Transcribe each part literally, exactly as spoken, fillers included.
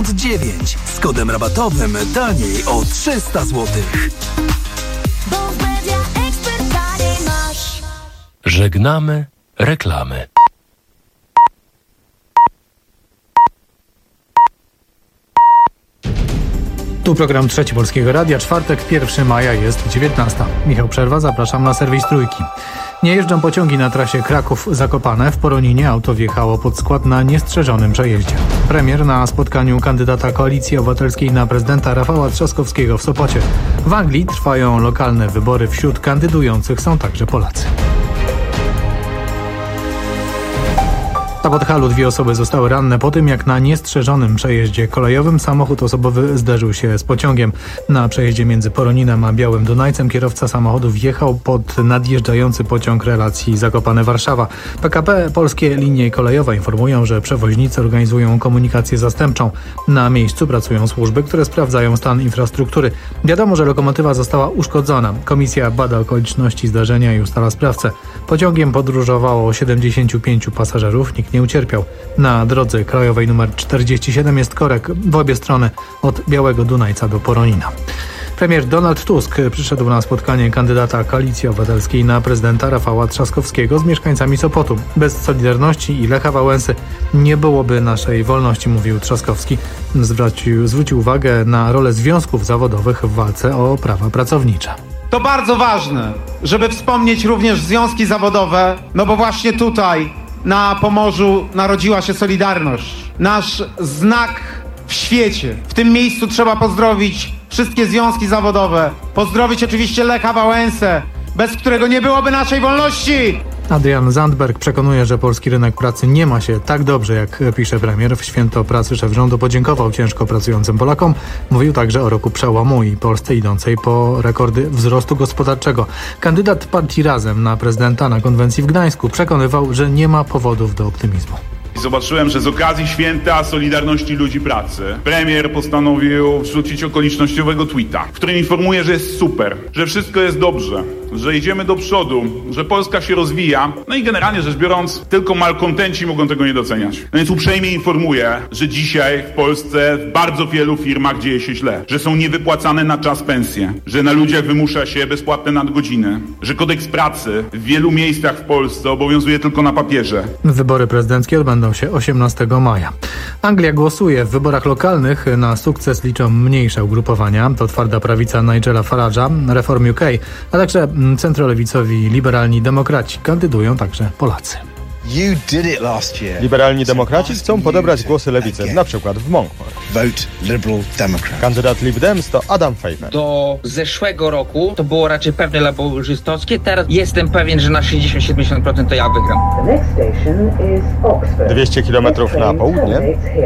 pięćdziesiąt dziewięć. Z kodem rabatowym taniej o trzysta złotych. Bo w Media Expert taniej masz. Żegnamy reklamy. Tu program Trzeci Polskiego Radia, czwartek, pierwszego maja, jest dziewiętnasta. Michał Przerwa, zapraszam na serwis Trójki. Nie jeżdżą pociągi na trasie Kraków-Zakopane. W Poroninie auto wjechało pod skład na niestrzeżonym przejeździe. Premier na spotkaniu kandydata Koalicji Obywatelskiej na prezydenta Rafała Trzaskowskiego w Sopocie. W Anglii trwają lokalne wybory. Wśród kandydujących są także Polacy. Na Podhalu dwie osoby zostały ranne po tym, jak na niestrzeżonym przejeździe kolejowym samochód osobowy zderzył się z pociągiem. Na przejeździe między Poroninem a Białym Dunajcem kierowca samochodu wjechał pod nadjeżdżający pociąg relacji Zakopane-Warszawa. P K P Polskie Linie Kolejowe informują, że przewoźnicy organizują komunikację zastępczą. Na miejscu pracują służby, które sprawdzają stan infrastruktury. Wiadomo, że lokomotywa została uszkodzona. Komisja bada okoliczności zdarzenia i ustala sprawcę. Pociągiem podróżowało siedemdziesięciu pięciu pasażerów. Nikt nie ucierpiał. Na drodze krajowej nr czterdzieści siedem jest korek w obie strony od Białego Dunajca do Poronina. Premier Donald Tusk przyszedł na spotkanie kandydata Koalicji Obywatelskiej na prezydenta Rafała Trzaskowskiego z mieszkańcami Sopotu. Bez Solidarności i Lecha Wałęsy nie byłoby naszej wolności, mówił Trzaskowski. Zwrócił, zwrócił uwagę na rolę związków zawodowych w walce o prawa pracownicze. To bardzo ważne, żeby wspomnieć również związki zawodowe, no bo właśnie tutaj na Pomorzu narodziła się Solidarność. Nasz znak w świecie. W tym miejscu trzeba pozdrowić wszystkie związki zawodowe. Pozdrowić oczywiście Lecha Wałęsę, bez którego nie byłoby naszej wolności. Adrian Zandberg przekonuje, że polski rynek pracy nie ma się tak dobrze, jak pisze premier. W święto pracy szef rządu podziękował ciężko pracującym Polakom. Mówił także o roku przełomu i Polsce idącej po rekordy wzrostu gospodarczego. Kandydat partii Razem na prezydenta na konwencji w Gdańsku przekonywał, że nie ma powodów do optymizmu. Zobaczyłem, że z okazji święta Solidarności Ludzi Pracy premier postanowił wrzucić okolicznościowego tweeta, w którym informuje, że jest super, że wszystko jest dobrze, że idziemy do przodu, że Polska się rozwija. No i generalnie rzecz biorąc, tylko malkontenci mogą tego nie doceniać. No więc uprzejmie informuję, że dzisiaj w Polsce w bardzo wielu firmach dzieje się źle, że są niewypłacane na czas pensje, że na ludziach wymusza się bezpłatne nadgodziny, że kodeks pracy w wielu miejscach w Polsce obowiązuje tylko na papierze. Wybory prezydenckie odbędą się osiemnastego maja. Anglia głosuje. W wyborach lokalnych na sukces liczą mniejsze ugrupowania. To twarda prawica Nigela Farage'a, Reform U K, a także centrolewicowi liberalni demokraci. Kandydują także Polacy. Liberalni demokraci chcą podebrać głosy lewicy, na przykład w Monkford. Kandydat Lib Dems to Adam Pfeiffer. Do zeszłego roku to było raczej pewnie laborzystowskie. Teraz jestem pewien, że na sześćdziesiąt do siedemdziesięciu procent to ja wygram. dwieście kilometrów na południe.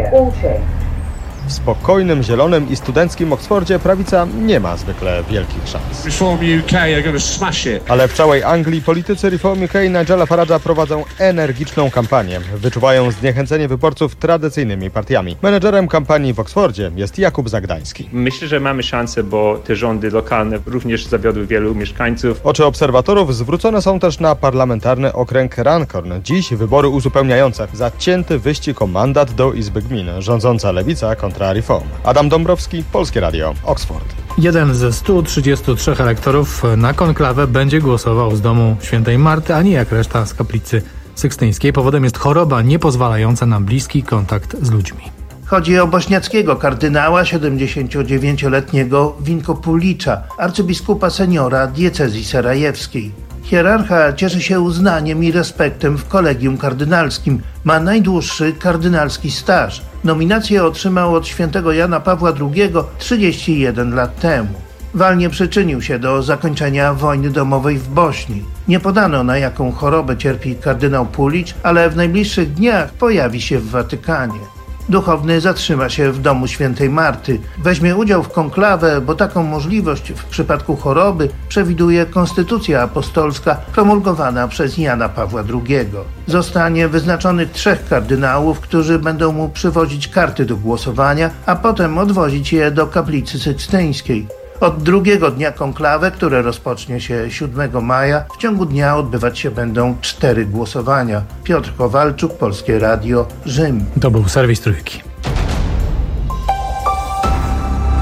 W spokojnym, zielonym i studenckim Oksfordzie prawica nie ma zwykle wielkich szans. Reform U K are going to smash it. Ale w całej Anglii politycy Reform U K Nigela Farage'a prowadzą energiczną kampanię. Wyczuwają zniechęcenie wyborców tradycyjnymi partiami. Menedżerem kampanii w Oksfordzie jest Jakub Zagdański. Myślę, że mamy szansę, bo te rządy lokalne również zawiodły wielu mieszkańców. Oczy obserwatorów zwrócone są też na parlamentarny okręg Runcorn. Dziś wybory uzupełniające. Zacięty wyścig o mandat do Izby Gmin. Rządząca lewica kontra Reform. Adam Dąbrowski, Polskie Radio, Oxford. Jeden ze stu trzydziestu trzech elektorów na konklawę będzie głosował z domu Świętej Marty, a nie jak reszta z kaplicy sykstyńskiej. Powodem jest choroba niepozwalająca na bliski kontakt z ludźmi. Chodzi o bośniackiego kardynała, siedemdziesięciodziewięcioletniego Winkopulicza, arcybiskupa seniora diecezji sarajewskiej. Hierarcha cieszy się uznaniem i respektem w kolegium kardynalskim. Ma najdłuższy kardynalski staż. Nominację otrzymał od świętego Jana Pawła drugiego trzydzieści jeden lat temu. Walnie przyczynił się do zakończenia wojny domowej w Bośni. Nie podano, na jaką chorobę cierpi kardynał Pulicz, ale w najbliższych dniach pojawi się w Watykanie. Duchowny zatrzyma się w domu Świętej Marty. Weźmie udział w konklawę, bo taką możliwość w przypadku choroby przewiduje Konstytucja Apostolska promulgowana przez Jana Pawła drugiego. Zostanie wyznaczonych trzech kardynałów, którzy będą mu przywozić karty do głosowania, a potem odwozić je do kaplicy sykstyńskiej. Od drugiego dnia konklawy, które rozpocznie się siódmego maja, w ciągu dnia odbywać się będą cztery głosowania. Piotr Kowalczuk, Polskie Radio, Rzym. To był serwis Trójki.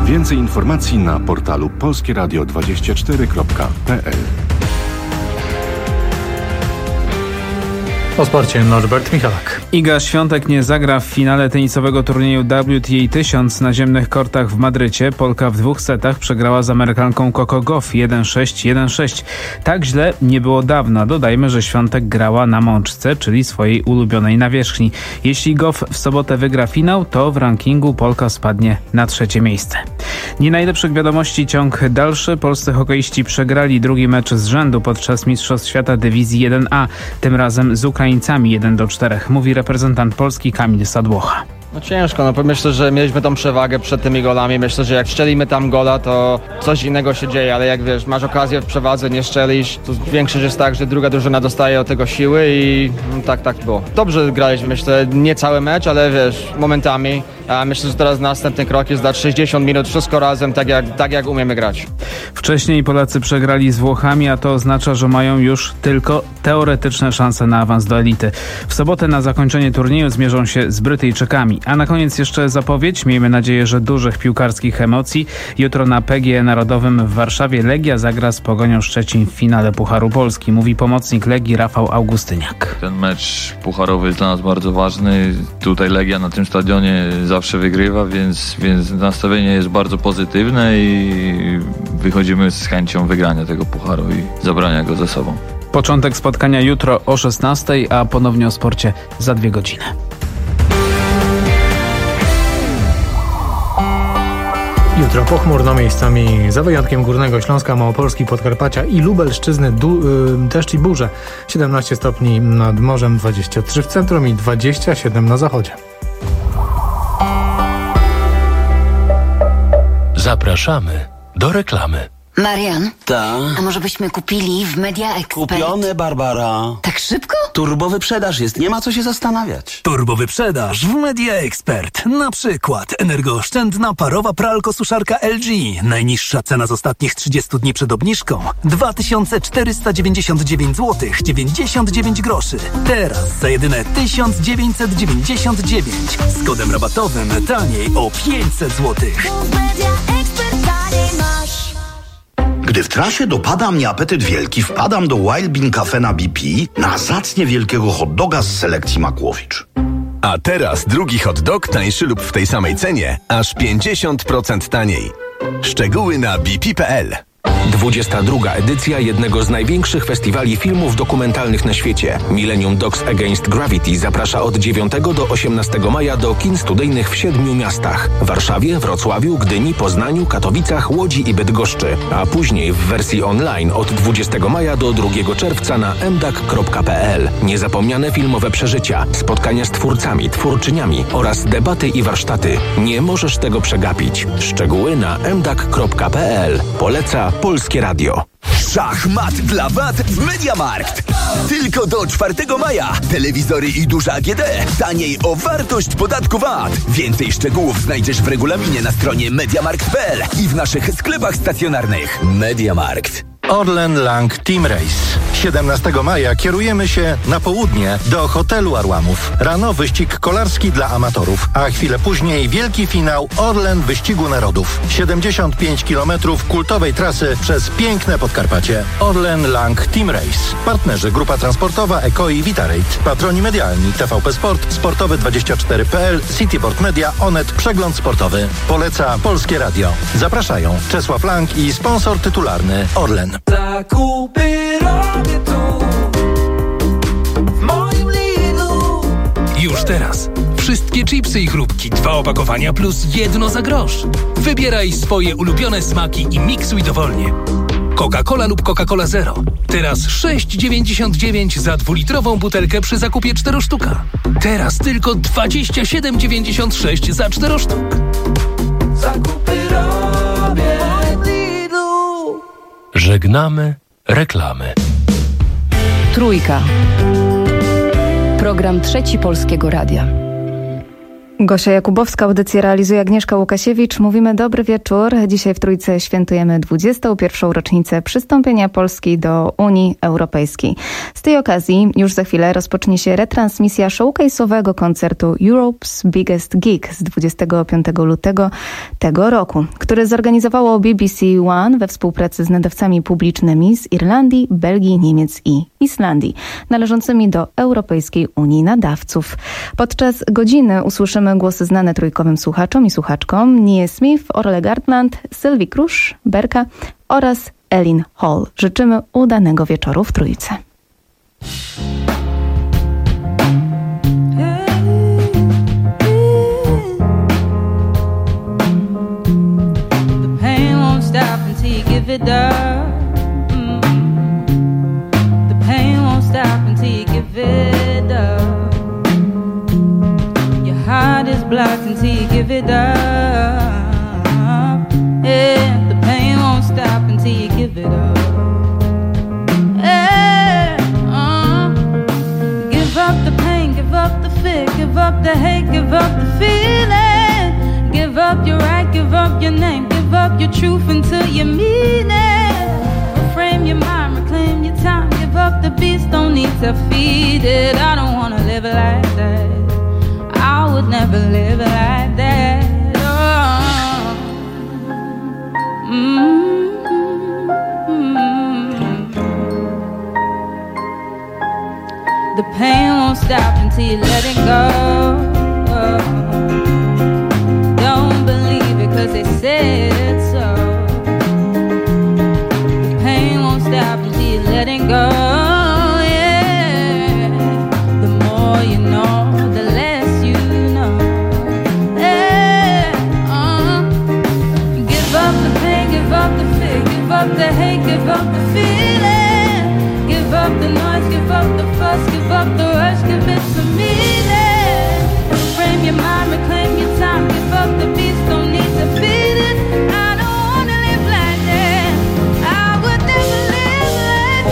Więcej informacji na portalu polskie radio dwadzieścia cztery kropka p l. O sporcie Norbert Michalak. Iga Świątek nie zagra w finale tenisowego turnieju W T A tysiąc na ziemnych kortach w Madrycie. Polka w dwóch setach przegrała z Amerykanką Coco Gauff jeden sześć jeden sześć. Tak źle nie było dawno. Dodajmy, że Świątek grała na mączce, czyli swojej ulubionej nawierzchni. Jeśli Gauff w sobotę wygra finał, to w rankingu Polka spadnie na trzecie miejsce. Nie najlepszych wiadomości ciąg dalszy. Polscy hokeiści przegrali drugi mecz z rzędu podczas Mistrzostw Świata Dywizji jeden A. Tym razem z Ukraińcami jeden do czterech, mówi reprezentant Polski Kamil Sadłocha. No ciężko, no myślę, że mieliśmy tą przewagę przed tymi golami. Myślę, że jak strzelimy tam gola, to coś innego się dzieje, ale jak wiesz, masz okazję w przewadze, nie strzelisz, to większość jest tak, że druga drużyna dostaje od tego siły i no, tak, tak było. Dobrze graliśmy, myślę, nie cały mecz, ale wiesz, momentami. A myślę, że teraz następny krok jest dać sześćdziesiąt minut, wszystko razem, tak jak, tak jak umiemy grać. Wcześniej Polacy przegrali z Włochami, a to oznacza, że mają już tylko teoretyczne szanse na awans do elity. W sobotę na zakończenie turnieju zmierzą się z Brytyjczykami. A na koniec jeszcze zapowiedź. Miejmy nadzieję, że dużych piłkarskich emocji. Jutro na P G E Narodowym w Warszawie Legia zagra z Pogonią Szczecin w finale Pucharu Polski, mówi pomocnik Legii Rafał Augustyniak. Ten mecz pucharowy jest dla nas bardzo ważny. Tutaj Legia na tym stadionie zawsze wygrywa, więc, więc nastawienie jest bardzo pozytywne i wychodzimy z chęcią wygrania tego pucharu i zabrania go ze sobą. Początek spotkania jutro o szesnastej, a ponownie o sporcie za dwie godziny. Jutro pochmurno, miejscami za wyjątkiem Górnego Śląska, Małopolski, Podkarpacia i Lubelszczyzny du, y, deszcz i burze. siedemnaście stopni nad morzem, dwadzieścia trzy w centrum i dwadzieścia siedem na zachodzie. Zapraszamy do reklamy. Marian? Ta? A może byśmy kupili w Media Expert? Kupione, Barbara. Tak szybko? Turbowyprzedaż jest, nie ma co się zastanawiać. Turbowyprzedaż w Media Expert. Na przykład energooszczędna parowa pralko-suszarka L G. Najniższa cena z ostatnich trzydziestu dni przed obniżką dwa tysiące czterysta dziewięćdziesiąt dziewięć złotych dziewięćdziesiąt dziewięć groszy. Teraz za jedyne tysiąc dziewięćset dziewięćdziesiąt dziewięć. Z kodem rabatowym taniej o pięćset złotych. Gdy w trasie dopada mnie apetyt wielki, wpadam do Wild Bean Cafe na B P na zacnie wielkiego hot doga z selekcji Makłowicz. A teraz drugi hot dog tańszy lub w tej samej cenie, aż pięćdziesiąt procent taniej. Szczegóły na b p kropka p l. dwudziesta druga edycja jednego z największych festiwali filmów dokumentalnych na świecie. Millennium Dogs Against Gravity zaprasza od dziewiątego do osiemnastego maja do kin studyjnych w siedmiu miastach. Warszawie, Wrocławiu, Gdyni, Poznaniu, Katowicach, Łodzi i Bydgoszczy. A później w wersji online od dwudziestego maja do drugiego czerwca na m d a k kropka p l. Niezapomniane filmowe przeżycia, spotkania z twórcami, twórczyniami oraz debaty i warsztaty. Nie możesz tego przegapić. Szczegóły na m d a k kropka p l. Poleca Polskie Radio. Szachmat dla W A T w MediaMarkt. Tylko do czwartego maja. Telewizory i duże A G D. Taniej o wartość podatku V A T. Więcej szczegółów znajdziesz w regulaminie na stronie mediamarkt kropka p l i w naszych sklepach stacjonarnych. MediaMarkt. Orlen Lang Team Race. siedemnastego maja kierujemy się na południe do hotelu Arłamów. Rano wyścig kolarski dla amatorów, a chwilę później wielki finał Orlen Wyścigu Narodów. siedemdziesiąt pięć kilometrów kultowej trasy przez piękne Podkarpacie. Orlen Lang Team Race. Partnerzy Grupa Transportowa Eko i Vitarate. Patroni medialni T V P Sport, Sportowy dwadzieścia cztery kropka p l, Cityport Media, Onet, Przegląd Sportowy. Poleca Polskie Radio. Zapraszają Czesław Lang i sponsor tytularny Orlen. Zakupy robię tu, w moim Lidlu. Już teraz. Wszystkie chipsy i chrupki, dwa opakowania plus jedno za grosz. Wybieraj swoje ulubione smaki i miksuj dowolnie. Coca-Cola lub Coca-Cola Zero. Teraz sześć dziewięćdziesiąt dziewięć za dwulitrową butelkę przy zakupie cztery sztuka. Teraz tylko dwadzieścia siedem dziewięćdziesiąt sześć za cztery sztuk. Zakupy robię w Lidlu. Żegnamy reklamy. Trójka. Program Trzeci Polskiego Radia. Gosia Jakubowska, audycję realizuje Agnieszka Łukasiewicz. Mówimy dobry wieczór. Dzisiaj w Trójce świętujemy dwudziestą pierwszą rocznicę przystąpienia Polski do Unii Europejskiej. Z tej okazji już za chwilę rozpocznie się retransmisja showcase'owego koncertu Europe's Biggest Gig z dwudziestego piątego lutego tego roku, który zorganizowało B B C One we współpracy z nadawcami publicznymi z Irlandii, Belgii, Niemiec i Islandii, należącymi do Europejskiej Unii Nadawców. Podczas godziny usłyszymy głosy znane trójkowym słuchaczom i słuchaczkom: Nie Smith, Orle Gartland, Sylwii Krusz, Berka oraz Elin Hall. Życzymy udanego wieczoru w Trójce. The pain won't stop until you give it up. The pain won't stop until you give it up. Heart is blocked until you give it up. Yeah, the pain won't stop until you give it up. Yeah, uh, give up the pain, give up the fear, give up the hate, give up the feeling. Give up your right, give up your name, give up your truth until you mean it. Reframe your mind, reclaim your time, give up the beast, don't need to feed it. I don't wanna live like that. I would never live like that. Oh. Mm-hmm. The pain won't stop until you let it go. Oh. Don't believe it 'cause they said so. The pain won't stop until you let it go. Yeah. The more you know, the less. Give up the fear, give up the hate, give up the feeling. Give up the noise, give up the fuss, give up the rush, give it some meaning. Frame your mind, reclaim your time, give up the beast, don't need to feed it. I don't wanna live like that. I would never live like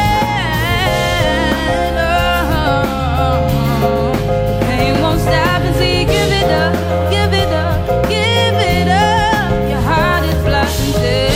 that. Oh, the pain won't stop until you give it up, give it up, give it up. Your heart is blocked until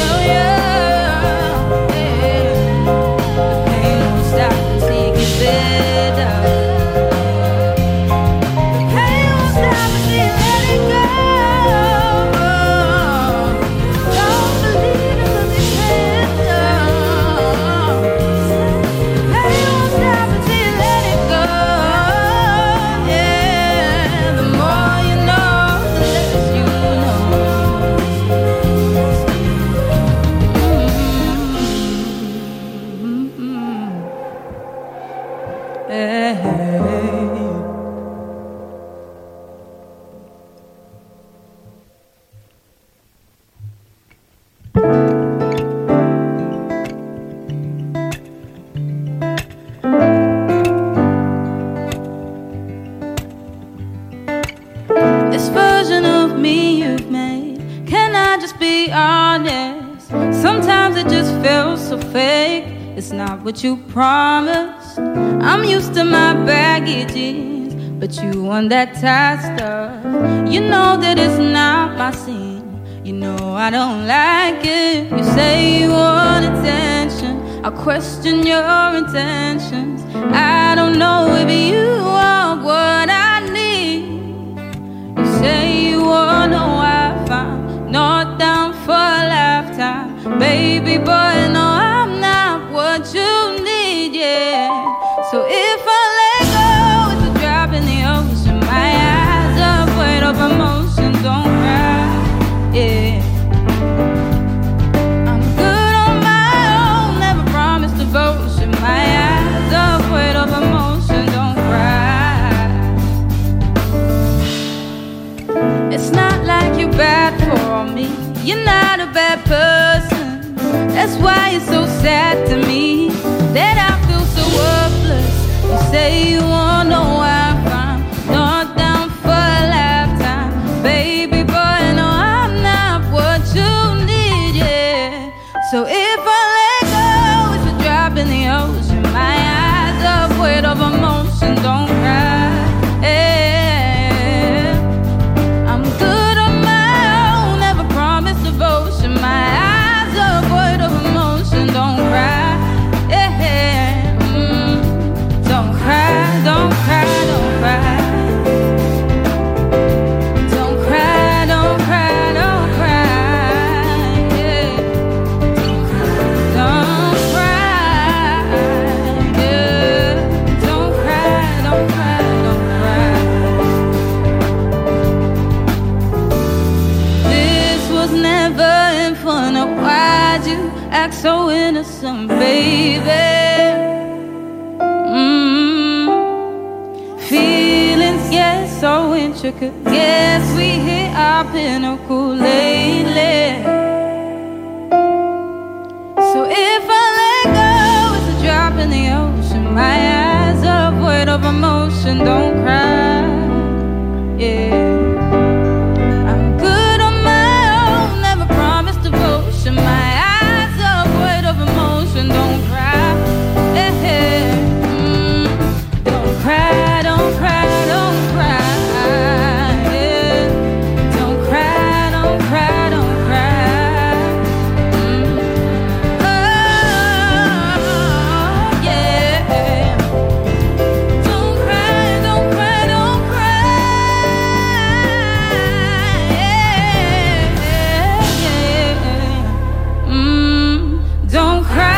what you promised. I'm used to my baggages, but you want that tight stuff. You know that it's not my scene. You know I don't like it. You say you want attention, I question your intentions. I don't know if you want what I need. You say you want no Wi-Fi, not down for a lifetime. Baby boy, no, I'm not what you need, yeah. So if I let go, it's a drop in the ocean. My eyes are void of emotion, don't cry, yeah. I'm good on my own, never promised devotion. My eyes are void of emotion, don't cry. It's not like you're bad for me, you're not a bad person. That's why it's so sad to me that I feel so worthless. You say you want no Wi-Fi, not down for a lifetime. Baby boy, no, I'm not what you need, yeah. So if I let go, it's a drop in the ocean. My eyes are void of emotion, don't cry, yeah. never in fun. Why'd you act so innocent, baby? Mm. Feelings get so intricate. Guess we hit our pinnacle lately. So if I let go, it's a drop in the ocean. My eyes are void of emotion. Don't cry, yeah. I'm good on my own, never promised devotion. My eyes are void of emotion. Don't cry, yeah. Mm. Don't cry, don't cry, don't cry, yeah. Don't cry, don't cry, don't cry. Mm. Oh, yeah. Don't cry, don't cry, don't cry. Yeah, yeah. Mm. Don't cry.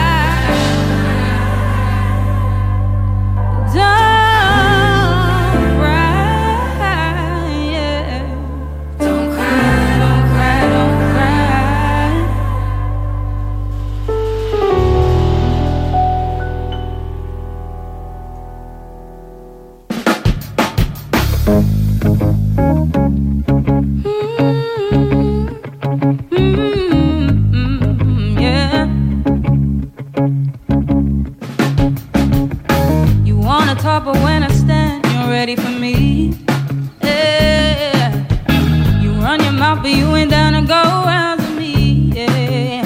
You wanna talk, but when I stand, you're ready for me. Yeah. You run your mouth, but you ain't down to go round with me. Yeah.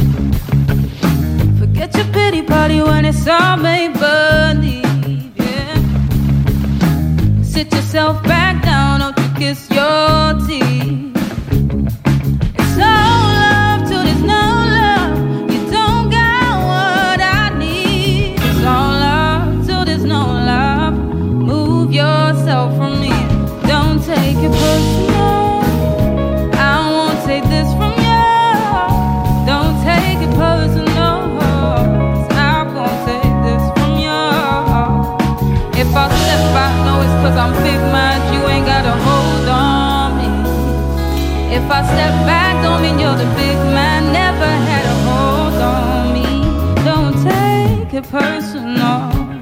Forget your pity party when it's all made believe. Yeah. Sit yourself back down, don't you kiss your teeth. It's all love till there's no love. You don't got what I need. It's all love till there's no love. Move yourself from me. Don't take it personal. I won't take this from you. Don't take it personal. 'Cause I won't take this from you. If I step back, know it's 'cause I'm big mad. You ain't got a hold on me. If I step back, don't mean you're the big man. Never had a hold on me. Don't take it personal.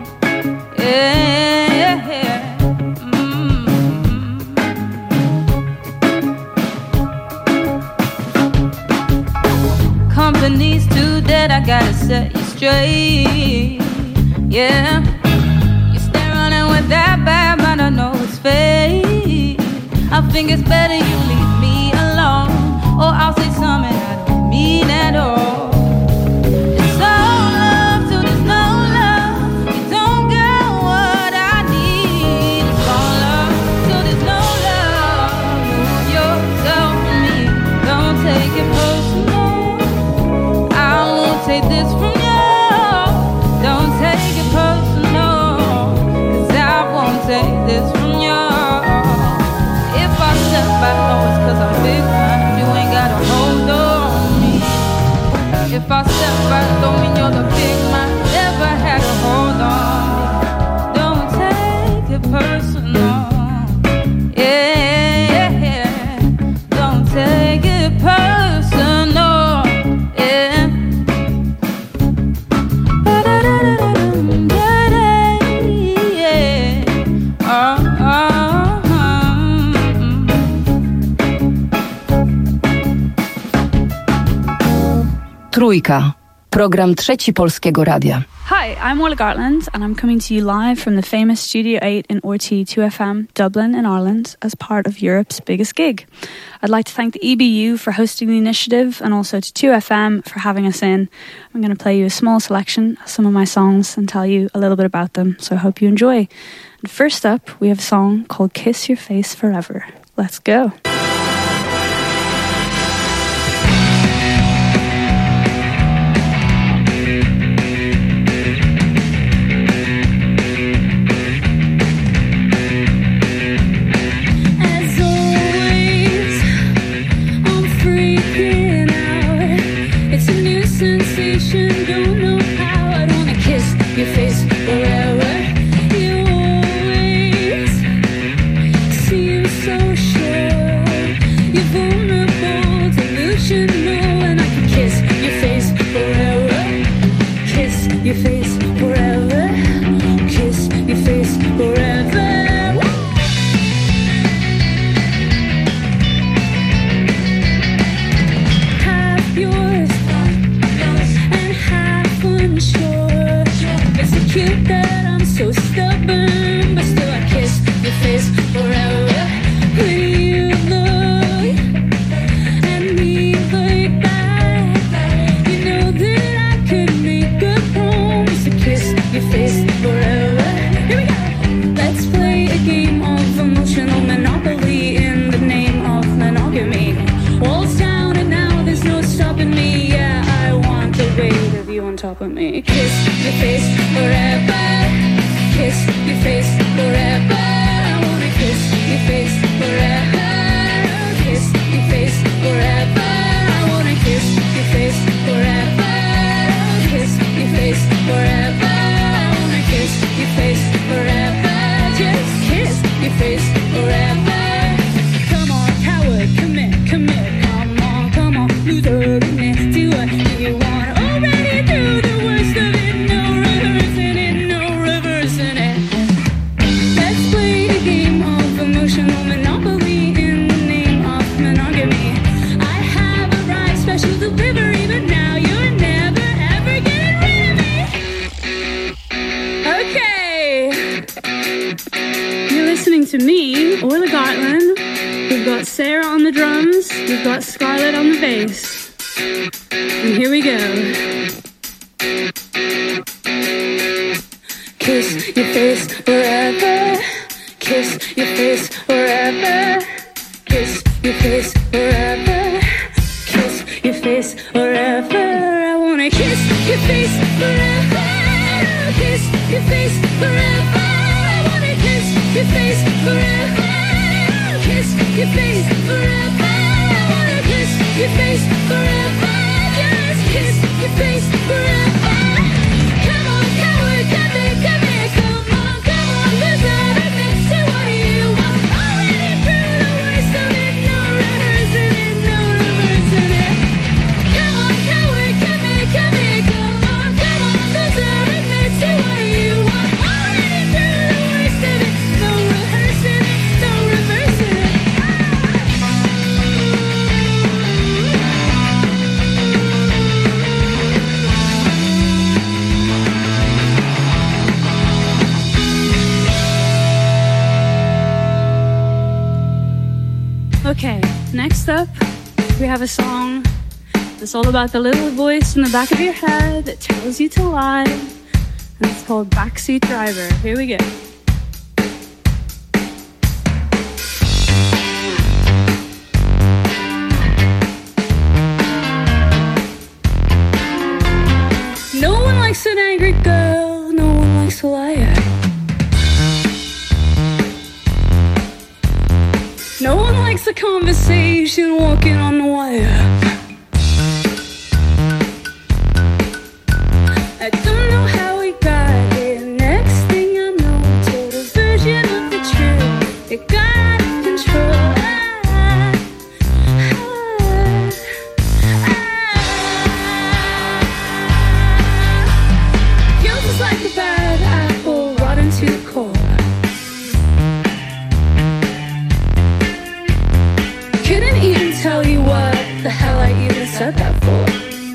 Yeah, yeah. Mm. Company's too dead, I gotta set you straight. Yeah. You stay running with that bad, but I know it's fake. I think it's better you leave me alone, or I'll say something I don't mean at all. It's all love till there's no love. You don't get what I need. It's all love till there's no love. Move yourself from me. Don't take it personal. I won't take this from you. Don't take it personal. 'Cause I won't take this from you. If I step back, know it's 'cause I'm big man. You ain't got a hold on me. If I step back, don't mean you're the big man. Never had a hold on me. Don't take it personal. Yeah, yeah. Don't take it personal. Yeah. Yeah. Oh, oh, oh. Trójka. Program Trzeci Polskiego Radia. Hi, I'm Willa Gartland, and I'm coming to you live from the famous Studio eight in R T two F M, Dublin in Ireland, as part of Europe's biggest gig. I'd like to thank the E B U for hosting the initiative, and also to two F M for having us in. I'm going to play you a small selection of some of my songs and tell you a little bit about them, so I hope you enjoy. And first up, we have a song called Kiss Your Face Forever. Let's go. Don't know how I wanna kiss your face forever. You always seem so sure. with me. Kiss your face forever. Kiss your face forever. I wanna kiss your face forever. Kiss your face forever. I wanna kiss your face forever. Kiss your face forever. I wanna kiss your face forever. Just kiss your face forever. Come on, coward, commit, commit. Come on, come on, loser, commit. Do what you want. Already through the worst of it. No reversing it, no reversing it. Let's play the game of emotional monopoly in the name of monogamy. I have a right special delivery, but now you're never ever getting rid of me. Okay. You're listening to me, Orla Gartland. We've got Sarah on the drums. We've got Scarlett on the bass. And here we go. Kiss your face forever. Kiss your face forever. Kiss your face forever. Kiss your face forever. I wanna kiss your face forever. Kiss your face forever. I wanna kiss your face forever. Kiss your face forever. I wanna kiss your face forever. Just kiss your face forever. Come on, coward, come here, come here, come on, come on, loser, admit to what you want. Already through the worst of it, no reversing it, no reversing it. Come on, coward, come here, come here, come on, come on, loser, admit to what you want. Already through the worst of it, no rehearsing it, no reversing it. Okay, next up, we have a song that's all about the little voice in the back of your head that tells you to lie. And it's called Backseat Driver. Here we go. No one likes an angry girl, no one likes a liar. No one likes a conversation walking on the wire. I don't know how we got here. Next thing I know, told a version of the truth. It got out of control. Ah, ah, ah. Guilt is like a bad apple, rotten to the core. Couldn't even tell you what the hell I even said that for.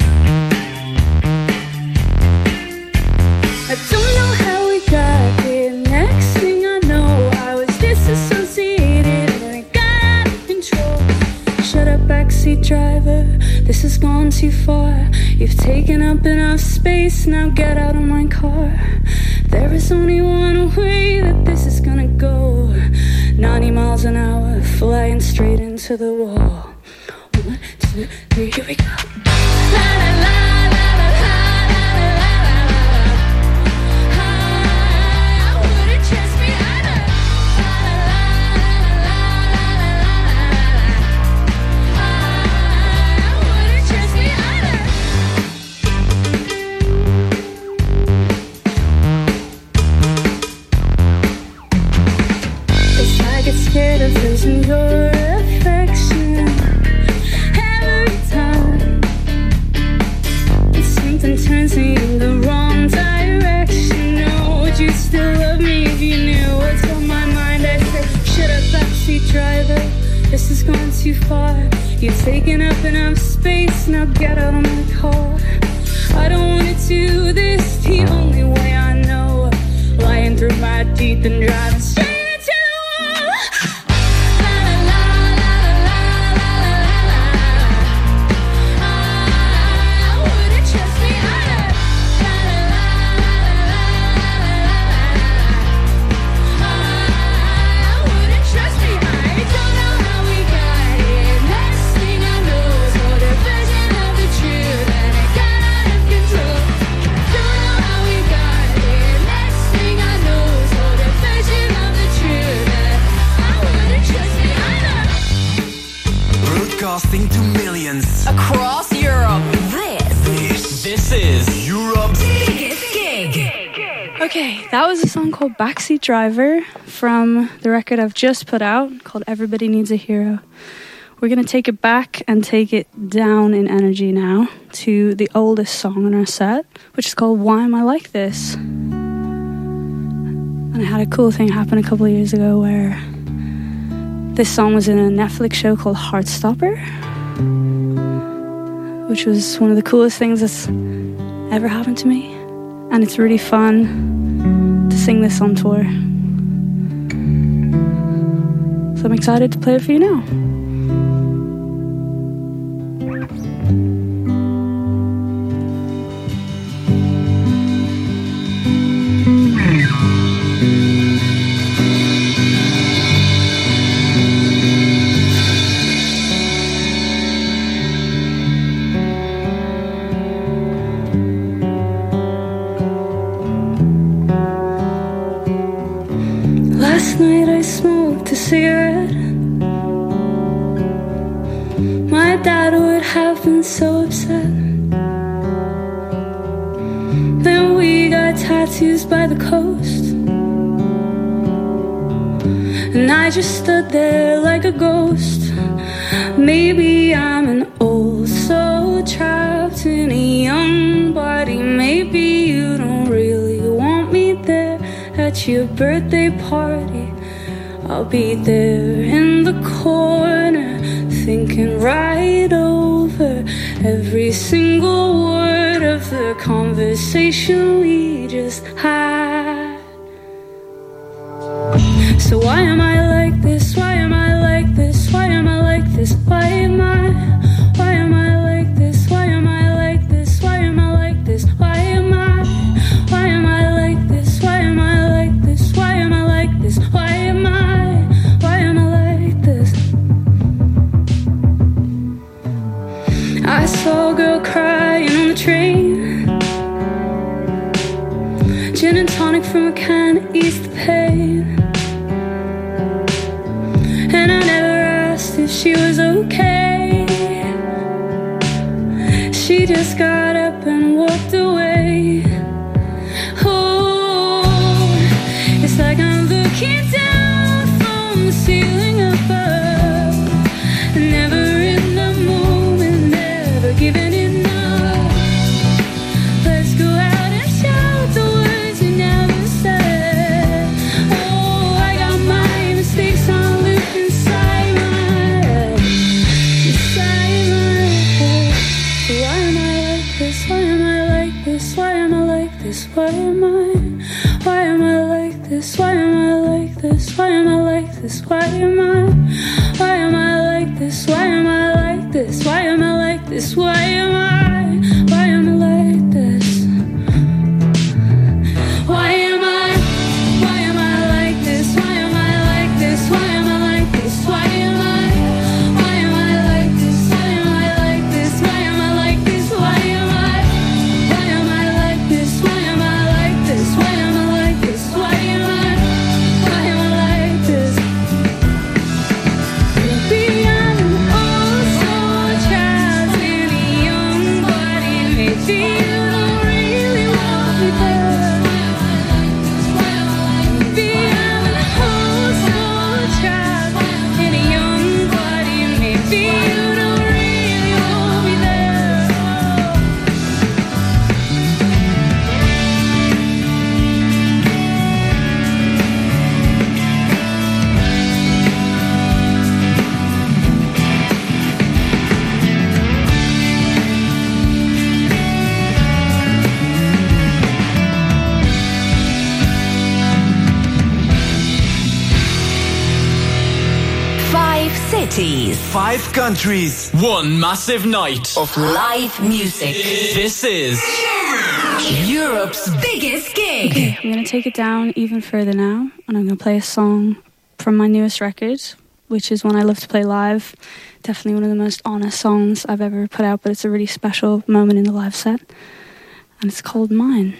I don't know how we got here. Next thing I know, I was disassociated and it got out of control. Shut up, backseat driver. This has gone too far. You've taken up enough space. Now get out of my car. There is only one way that this is gonna go. ninety miles an hour, flying straight into the wall. One, two, three, here we go. La la la la la la la la la la. I wouldn't trust me either. La la la la la la la. I wouldn't trust me either. It's like it's scared of losing your affection every time. And something turns me in the wrong direction. No, would you still love me if you knew what's on my mind? I say, shut up, backseat driver. This has gone too far. You've taken up enough space. Now get out of my car. I don't wanna do this the only way I know. Lying through my teeth and driving straight. Control. broadcasting to millions across Europe. This, this, this is Europe's biggest gig. Okay, that was a song called Backseat Driver from the record I've just put out called Everybody Needs a Hero. We're going to take it back and take it down in energy now to the oldest song in our set, which is called Why Am I Like This? And I had a cool thing happen a couple of years ago where this song was in a Netflix show called Heartstopper, which was one of the coolest things that's ever happened to me. And it's really fun to sing this on tour. So I'm excited to play it for you now. Last night I smoked a cigarette. My dad would have been so upset. Then we got tattoos by the coast, and I just stood there like a ghost. Maybe I'm an old soul trapped in a young body. Maybe you don't really want me there at your birthday party. I'll be there in the corner, thinking right over every single word of the conversation we just had. So why am I like this? Why am I like this? Why am I like this? Why am I? Why am I like this? Why am I like this? Why am I like this? Why am I? Why am I like this? Why am I like this? Why am I like this? Why am I? Why am I like this? I saw a girl crying on the train. Gin and tonic from a can to ease the pain. And I never asked if she was okay. She just got up and walked away. Oh, it's like I'm looking down from the ceiling above, never in the moment, never giving enough. Let's go out and shout the words we never said. Oh, I got my mistakes on loop inside my head, inside my head. Why am I like this? Why am I like this? Why am I like this? Why am I? Why am I like this? Why am I like this? Why am I like this? Why am I? Why am I like this? Why am I like this? Why am I like this? Why am I? Why am I like this? Why am I? Why am I like this? Why am I like this? Why am I like this? Why am I? Why am I like this? Why am I like this? Why am I like this? Why am I? Why am I like this? Why am I like this? Why am I like this? Why am I? Why am I like this? Maybe I'm an old soul trapped in a young body. Maybe you don't really want me there. Maybe I'm an old soul trapped in a young body. Maybe you don't really want me there. Five cities. Five countries. One massive night Of live music. This is Europe's biggest gig. Okay, I'm going to take it down even further now, and I'm going to play a song from my newest record, which is one I love to play live. Definitely one of the most honest songs I've ever put out, but it's a really special moment in the live set, and it's called Mine.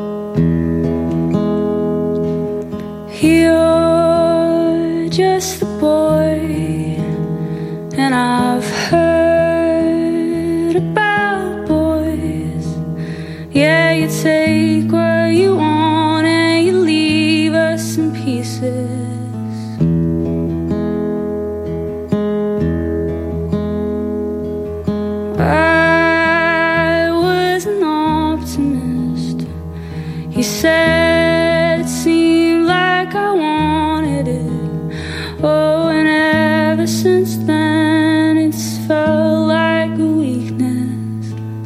You're just the boy, and I've heard about boys. Yeah, you take what you want and you leave us in pieces. I was an optimist. He said it seemed like I wanted it. Oh, and ever since then it's felt like a weakness.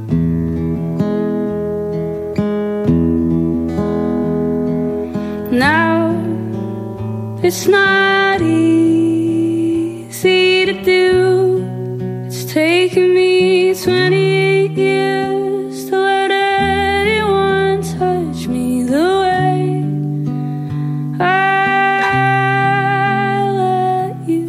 Now it's not easy to do. It's taken me twenty-eight years to let anyone touch me the way I let you.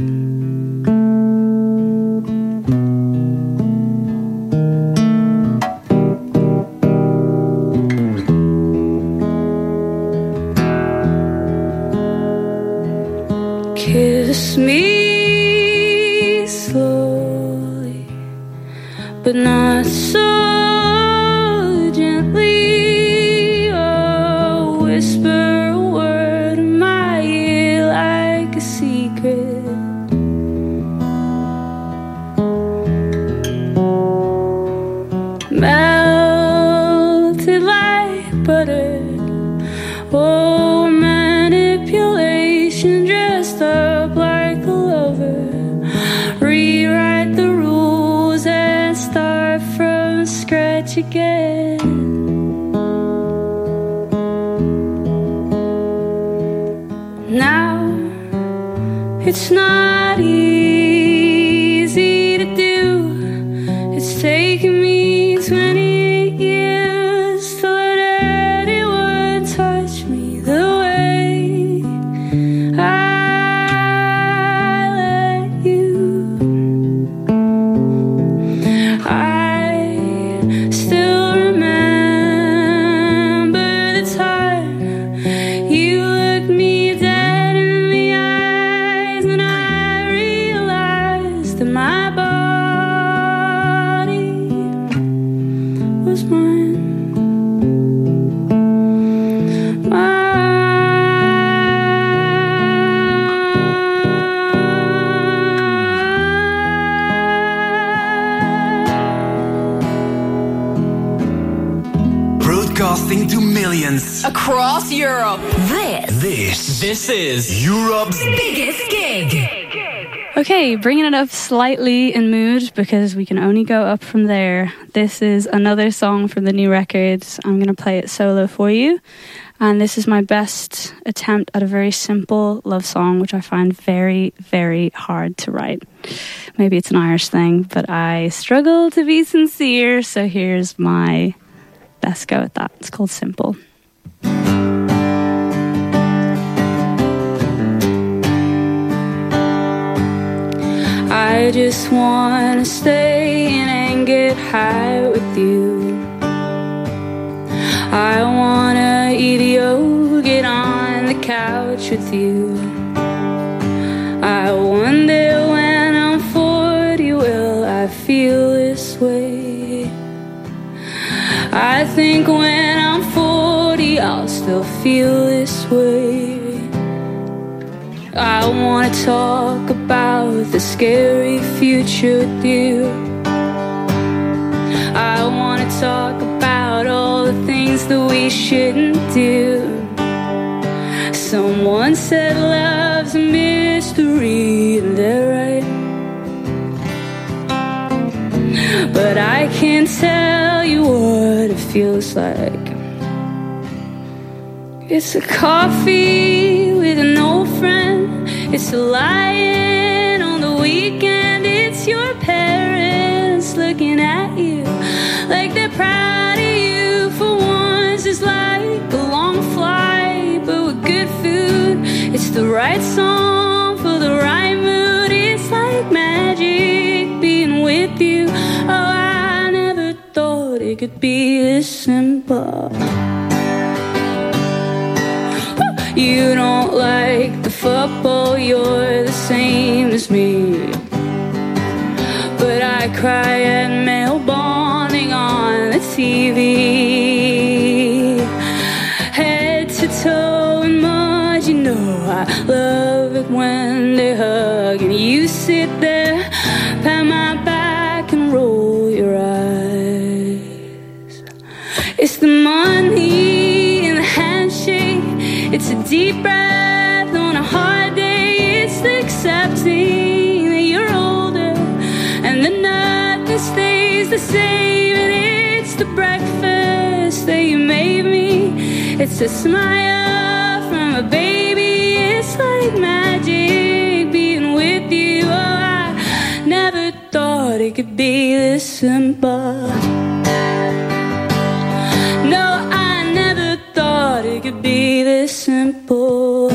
Kiss me slowly, but not so gently. Oh, whisper a word in my ear like a secret. Melted like butter. Oh, manipulation dressed up like a lover. Rewrite the rules and start from scratch again. Now it's not easy to do. It's taken me twenty-eight years to let anyone touch me the way I let you. I still remember the time you looked me dead in the eyes, and I realized that my body was mine. Broadcasting to millions Across Europe, this This This is Europe's biggest gig. Okay, bringing it up slightly in mood because we can only go up from there. This is another song from the new record. I'm going to play it solo for you. And this is my best attempt at a very simple love song, which I find very, very hard to write. Maybe it's an Irish thing, but I struggle to be sincere. So here's my best go at that. It's called Simple. I just wanna stay in and get high with you. I wanna eat yogurt on the couch with you. I wonder when I'm forty, will I feel this way? I think when I'm forty, I'll still feel this way. I wanna talk about the scary future with you. I wanna talk about all the things that we shouldn't do. Someone said love's a mystery, and they're right. But I can't tell you what it feels like. It's a coffee with an old friend. It's a lying on the weekend. It's your parents looking at you like they're proud of you for once. It's like a long flight, but with good food. It's the right song for the right mood. It's like magic being with you. Oh, I never thought it could be this simple. You don't like the football, you're the is me. But I cry at male bonding on the T V. Head to toe in mud, you know I love it when they hug. And you sit there, pat my back and roll your eyes. It's the money and the handshake. It's a deep breath on a hard day. It's the accepting that you're older and that nothing stays the same. And it's the breakfast that you made me. It's a smile from a baby. It's like magic being with you. Oh, I never thought it could be this simple. No, I never thought it could be this simple.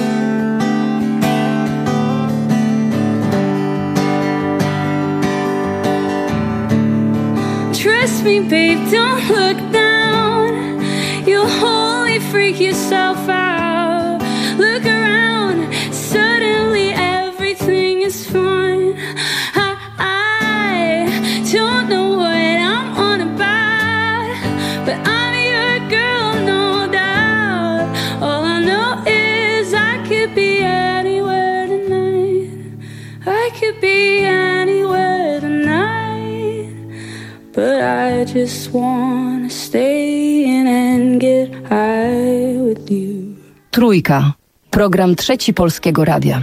Trust me, babe, don't look down. You'll wholly freak yourself out. Look around, suddenly everything is fine. I, I don't know what I'm on about, but I'm your girl, no doubt. All I know is I could be anywhere tonight. I could be anywhere tonight, but I just wanna stay in and get high with you. Trójka. Program Trzeci Polskiego Radia.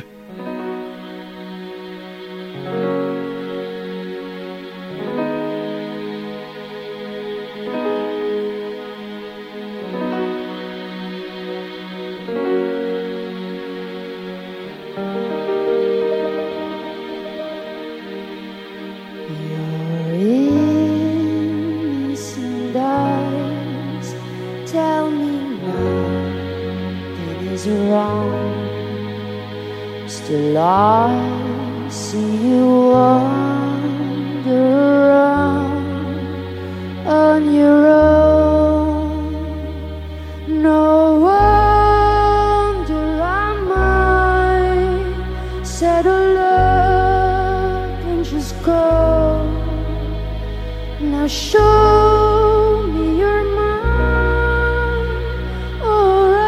Still I see you wander around on your own. No wonder I might settle up and just go. Now show me your mind, alright.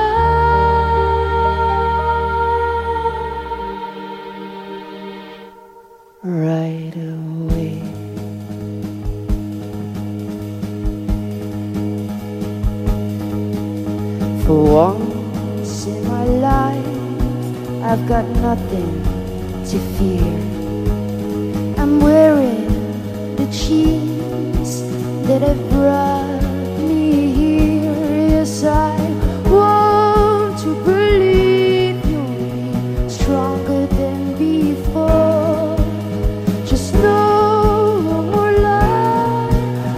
Right away. For once in my life, I've got nothing to fear. I'm wearing the chains that have brought me here. Yes, I want to believe you'll be stronger than before. Just no more lies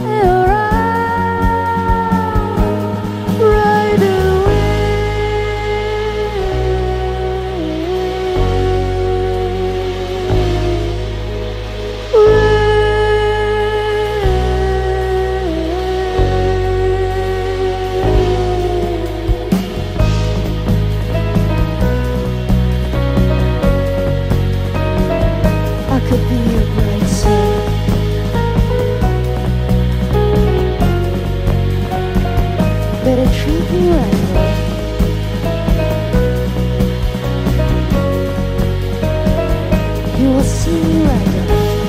around. Right away. I could be your bright side. Better treat me right now. You will see me right now.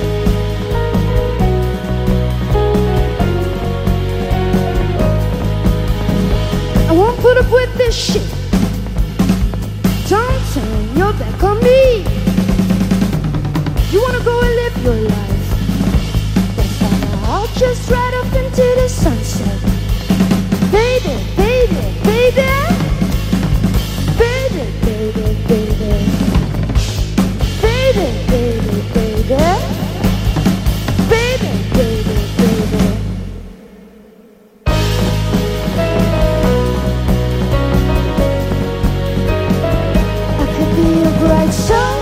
I won't put up with this shit. Don't turn your back on me. You wanna go and live your life? Then fine, I'll just ride off into the sunset. Baby, baby, baby. Baby, baby, baby. Baby, baby, baby. Baby, baby, baby. I could be a bright sun.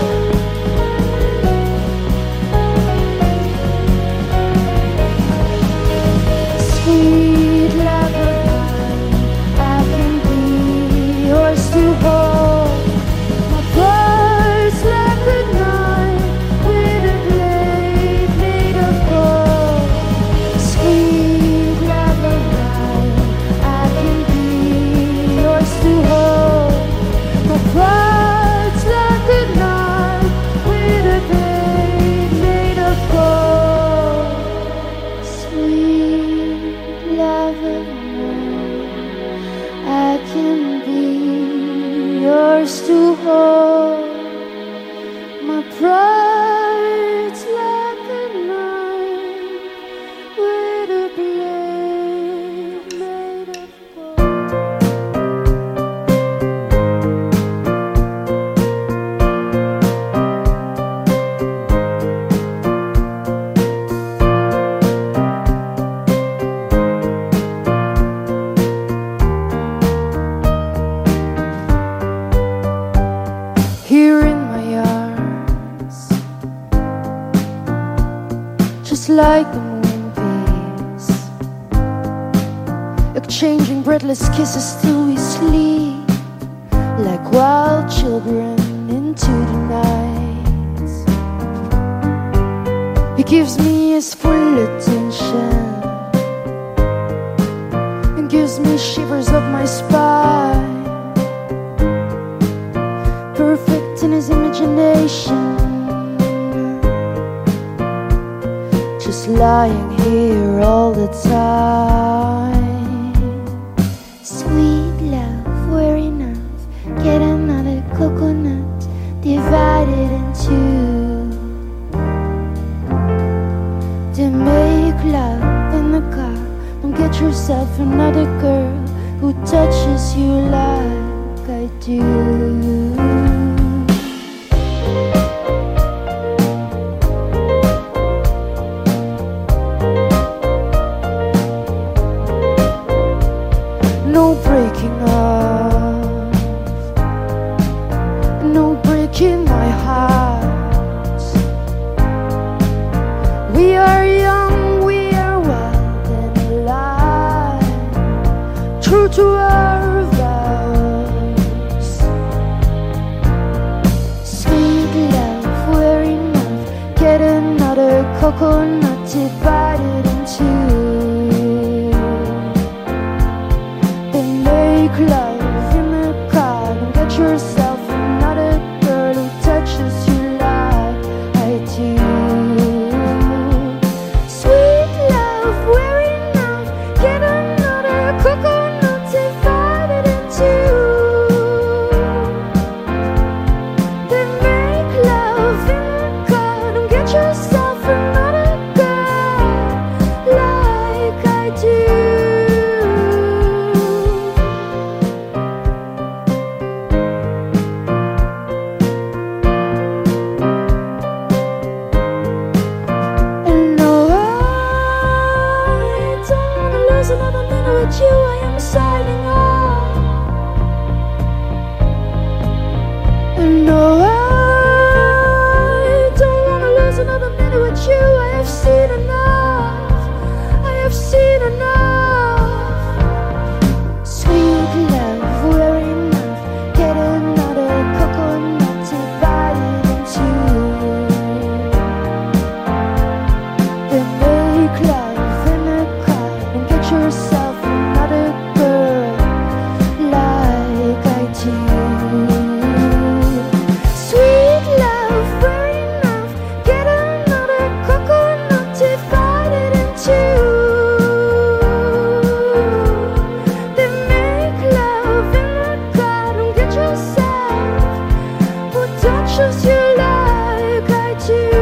just like the moonbeams, exchanging breathless kisses till we sleep, like wild children into the night. He gives me his full attention and gives me shivers up my spine, perfect in his imagination, just lying here all the time. Sweet love, we're enough, get another coconut, divided in two. To make love in the car, don't get yourself another girl who touches you like I do. No breaking up, no breaking my heart. We are young, we are wild and alive, true to our vows. Sweet love, we're enough, get another coconut, divided in two. Make love in the car, don't get yourself another girl who touches you like I do. Sweet love, we're enough, get another coconut, divided in two. Then make love in the car, don't get yourself another girl like I do. Another minute with you, I am signing off. And no, I don't wanna lose another minute with you. I have seen enough, I have seen enough. Sweet love, we're enough, get another coconut, divided in two. Then make love in the car, and get yourself another girl like I do. Sweet love, we're enough, get another coconut, divided in two. Then make love in the car, don't get yourself who touches you like I do.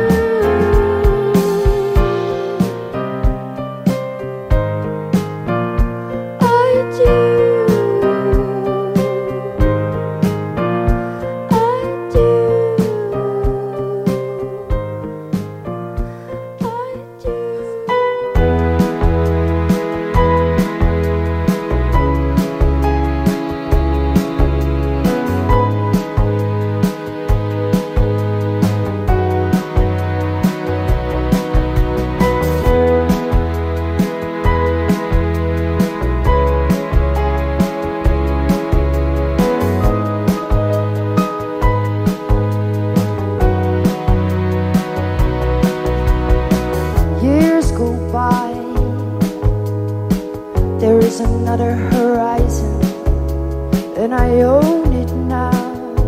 Years go by, there is another horizon, and I own it now,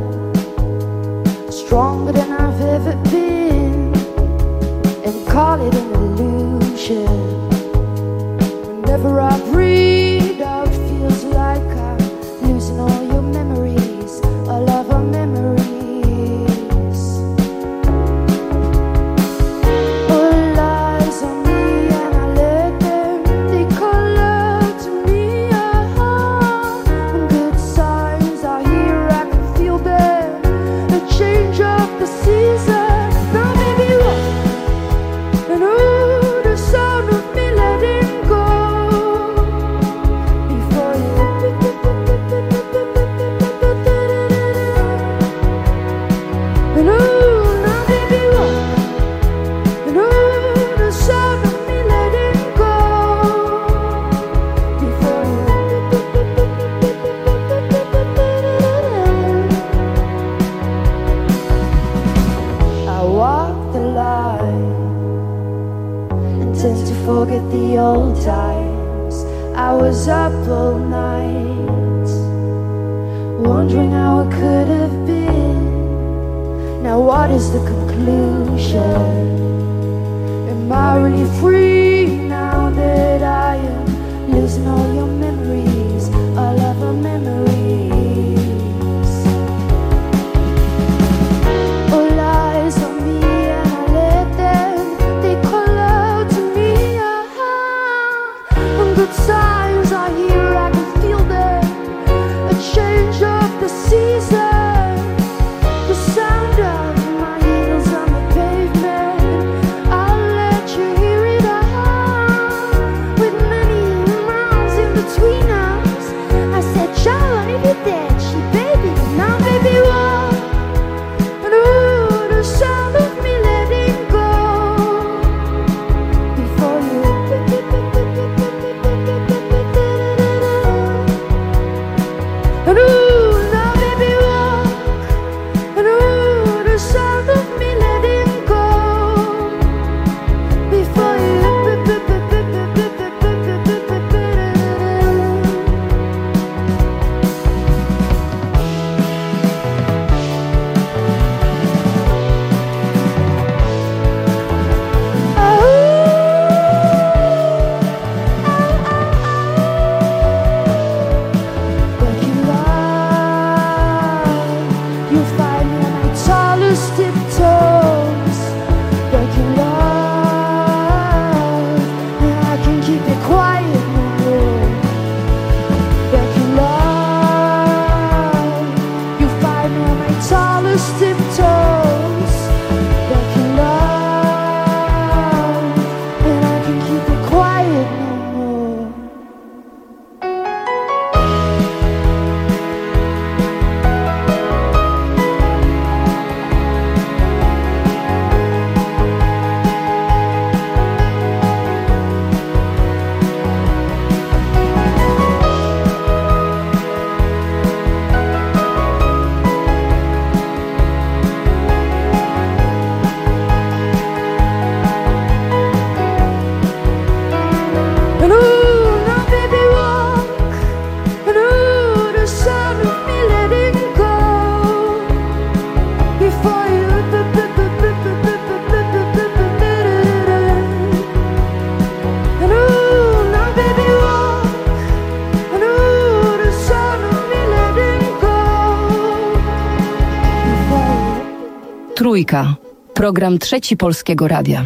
stronger than I've ever been, and call it an illusion. Whenever I breathe out, feels like I'm losing all your memories, all of our memories. All eyes on me and I let them, they color to me. Uh-huh. When good signs are here, I can feel them, a change of the season. forget the old times. I was up all night, wondering how it could have been. Now what is the conclusion? Am I really free now that I am losing all your memories, all of our memories? All eyes on me and I let them, they call out to me. Ah, and good times are here, I can feel them, a change of the season, the sound of my heels on the pavement. I'll let you hear it ah, with many miles in between us. I said, child, if you're dead, she baby, now baby what? And ooh, the sound of me letting go before you. And ooh, now baby walk. And ooh, the sound of me letting go before you. You find me on my tallest tiptoes, breaking love, and I can keep it quiet no more. Breaking love, you find me on my tallest tiptoes, breaking love, and I can keep it quiet no more. And ooh, now baby walk. And ooh, the sound of me letting go before you. And ooh, now baby walk. And ooh, the sound of me letting go before you. Trójka. Program Trzeci Polskiego Radia.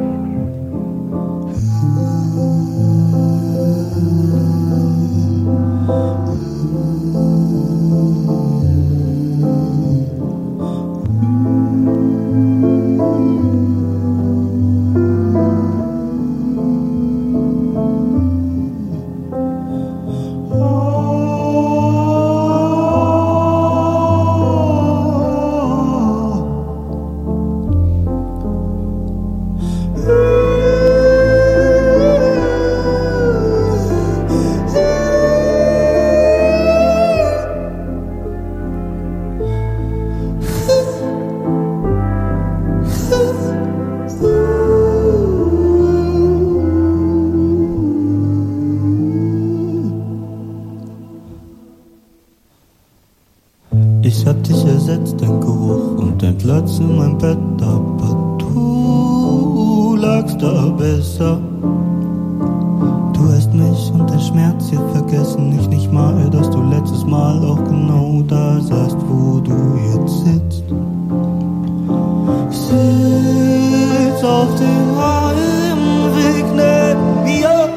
Ich hab dich ersetzt, dein Geruch und dein Platz in meinem Bett, aber du lagst da besser. Du hast mich und der Schmerz hier vergessen, ich nicht mal, dass du letztes Mal auch genau da saßt, wo du jetzt sitzt. Ich sitz auf dem Heimweg neben mir,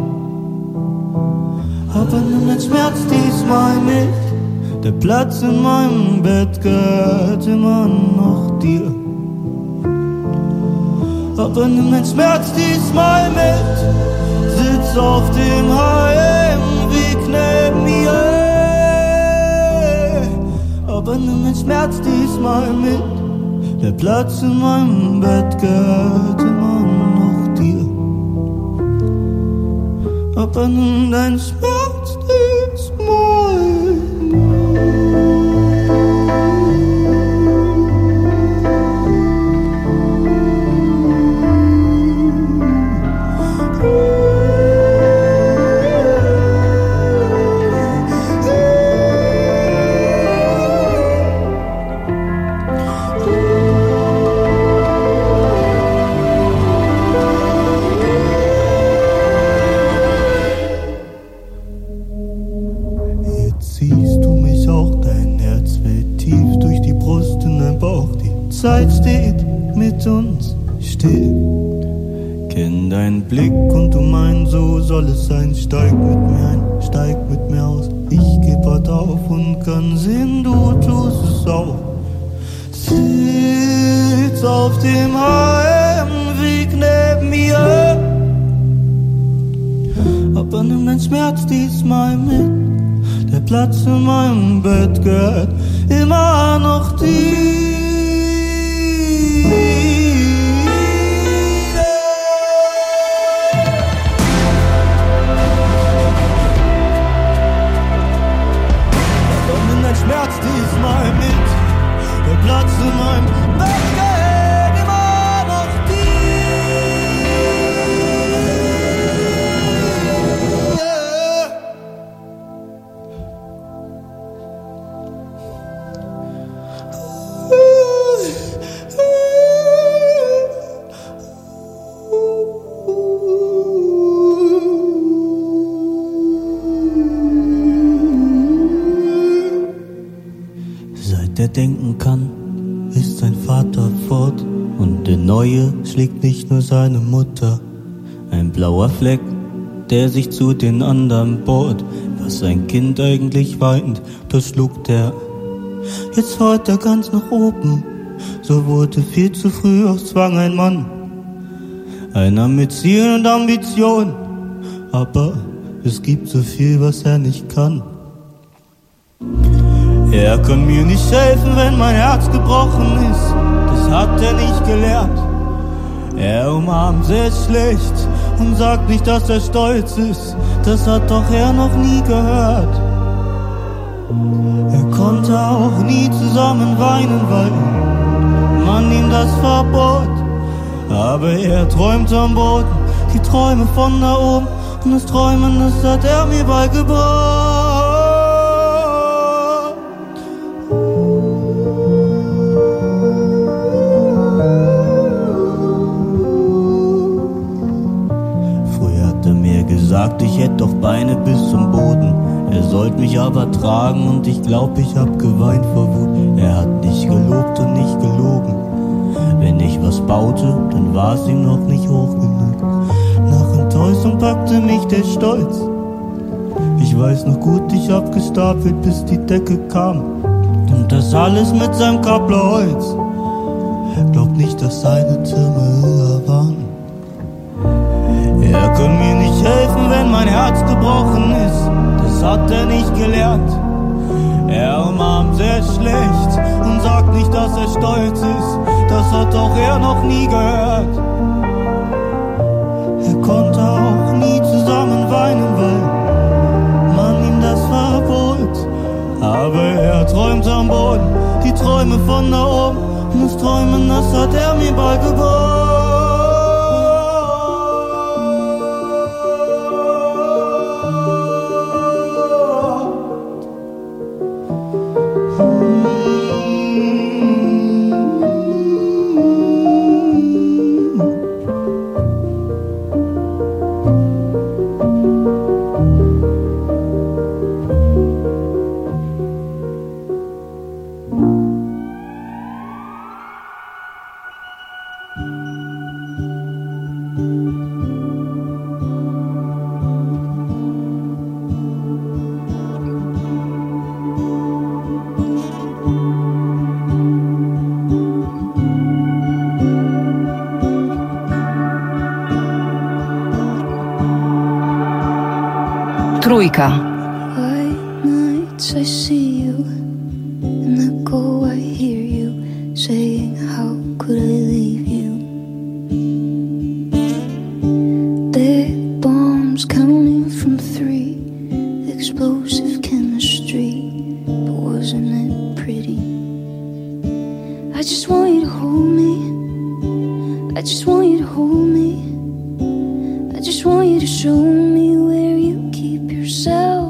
aber nimm den Schmerz diesmal nicht. Der Platz in meinem Bett gehört immer noch dir. Aber nimm den Schmerz diesmal mit. Sitz auf dem Heimweg neben mir. Aber nimm den Schmerz diesmal mit. Der Platz in meinem Bett gehört immer noch dir. Aber nimm deinen Schmerz diesmal mit. still. Kenn deinen Blick und du meinst, so soll es sein. Steig mit mir ein, steig mit mir aus. Ich geb halt auf und kann sehen, du tust es auch. Sitz auf dem Heimweg neben mir, aber nimm dein Schmerz diesmal mit. Der Platz in meinem Bett gehört immer noch dir. Schmerz diesmal mit. Der Platz in meinem Bett gehört immer noch der denken kann, ist sein Vater fort und der Neue schlägt nicht nur seine Mutter. Ein blauer Fleck, der sich zu den anderen bohrt. Was ein Kind eigentlich weint, das schluckt er. Jetzt fährt er ganz nach oben, so wurde viel zu früh aus Zwang ein Mann. Einer mit Ziel und Ambition, aber es gibt so viel, was er nicht kann. Er kann mir nicht helfen, wenn mein Herz gebrochen ist. Das hat er nicht gelernt. Er umarmt sehr schlecht und sagt nicht, dass er stolz ist. Das hat doch er noch nie gehört. Er konnte auch nie zusammen weinen, weil man ihm das verbot. Aber er träumt am Boden, die Träume von da oben. Und das Träumen, das hat er mir beigebracht. Sagt, ich hätte doch Beine bis zum Boden. Er sollte mich aber tragen und ich glaub, ich hab geweint vor Wut. Er hat nicht gelobt und nicht gelogen. Wenn ich was baute, dann war es ihm noch nicht hoch genug. Nach Enttäuschung packte mich der Stolz. Ich weiß noch gut, ich hab gestapelt, bis die Decke kam. Und das alles mit seinem Kapplerholz. Glaub nicht, dass seine Türme höher waren. Er kann mir nicht helfen, wenn mein Herz gebrochen ist. Das hat er nicht gelernt. Er umarmt sehr schlecht und sagt nicht, dass er stolz ist. Das hat auch er noch nie gehört. Er konnte auch nie zusammen weinen, weil man ihm das verbot. Aber er träumt am Boden, die Träume von da oben. Und das Träumen, das hat er mir beigebracht. Trójka. White nights I see you, and I go I hear you saying how could I leave you. Dead bombs counting from three, explosive chemistry, but wasn't it pretty? I just want you to hold me, I just want you to hold me, I just want you to show me where you keep yourself.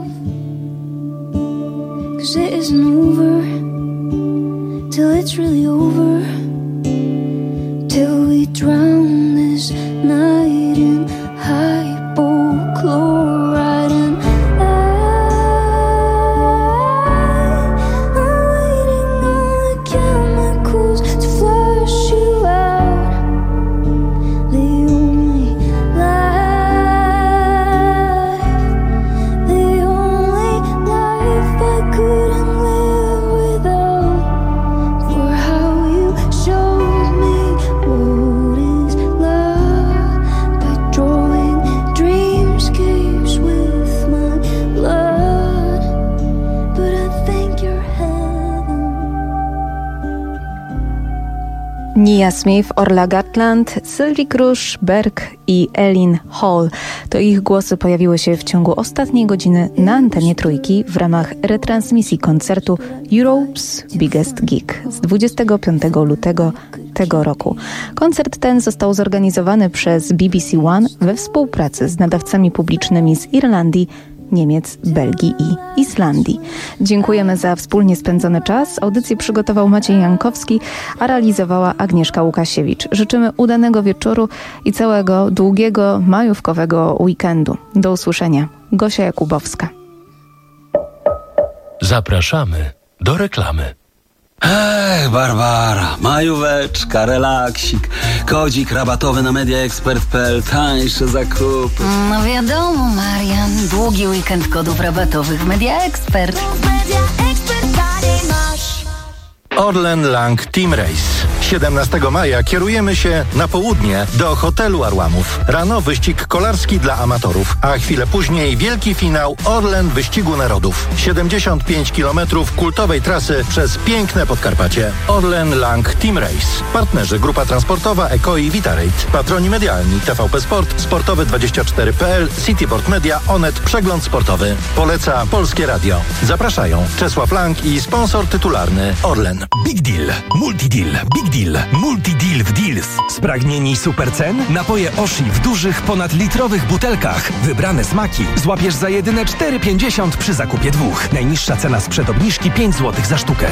Cause it isn't over till it's really over, till we drown this night in hypochlorite. And I, I'm waiting on the chemicals to flush you out. Mia Smith, Orla Gatland, Sylvie Krusz, Berg i Eileen Hall. To ich głosy pojawiły się w ciągu ostatniej godziny na antenie Trójki w ramach retransmisji koncertu Europe's Biggest Gig z dwudziestego piątego lutego tego roku. Koncert ten został zorganizowany przez B B C One we współpracy z nadawcami publicznymi z Irlandii, Niemiec, Belgii i Islandii. Dziękujemy za wspólnie spędzony czas. Audycję przygotował Maciej Jankowski, a realizowała Agnieszka Łukasiewicz. Życzymy udanego wieczoru i całego długiego majówkowego weekendu. Do usłyszenia. Gosia Jakubowska. Zapraszamy do reklamy. Ej, Barbara, majóweczka, relaksik, kodzik rabatowy na media ekspert kropka p l, tańsze zakupy. No wiadomo, Marian, długi weekend kodów rabatowych w Media Expert. Orlen Lang Team Race. siedemnastego maja kierujemy się na południe do hotelu Arłamów. Rano wyścig kolarski dla amatorów, a chwilę później wielki finał Orlen Wyścigu Narodów. siedemdziesiąt pięć kilometrów kultowej trasy przez piękne Podkarpacie. Orlen Lang Team Race. Partnerzy Grupa Transportowa Eko i Vitarate. Patroni medialni T V P Sport, Sportowy dwadzieścia cztery kropka p l, Cityboard Media, Onet, Przegląd Sportowy. Poleca Polskie Radio. Zapraszają Czesław Lang i sponsor tytularny Orlen. Big Deal, Multi Deal, Big Deal, Multi Deal w Deals. Spragnieni super cen? Napoje Oshi w dużych, ponadlitrowych butelkach. Wybrane smaki złapiesz za jedyne cztery pięćdziesiąt przy zakupie dwóch. Najniższa cena sprzed obniżki pięć złotych za sztukę.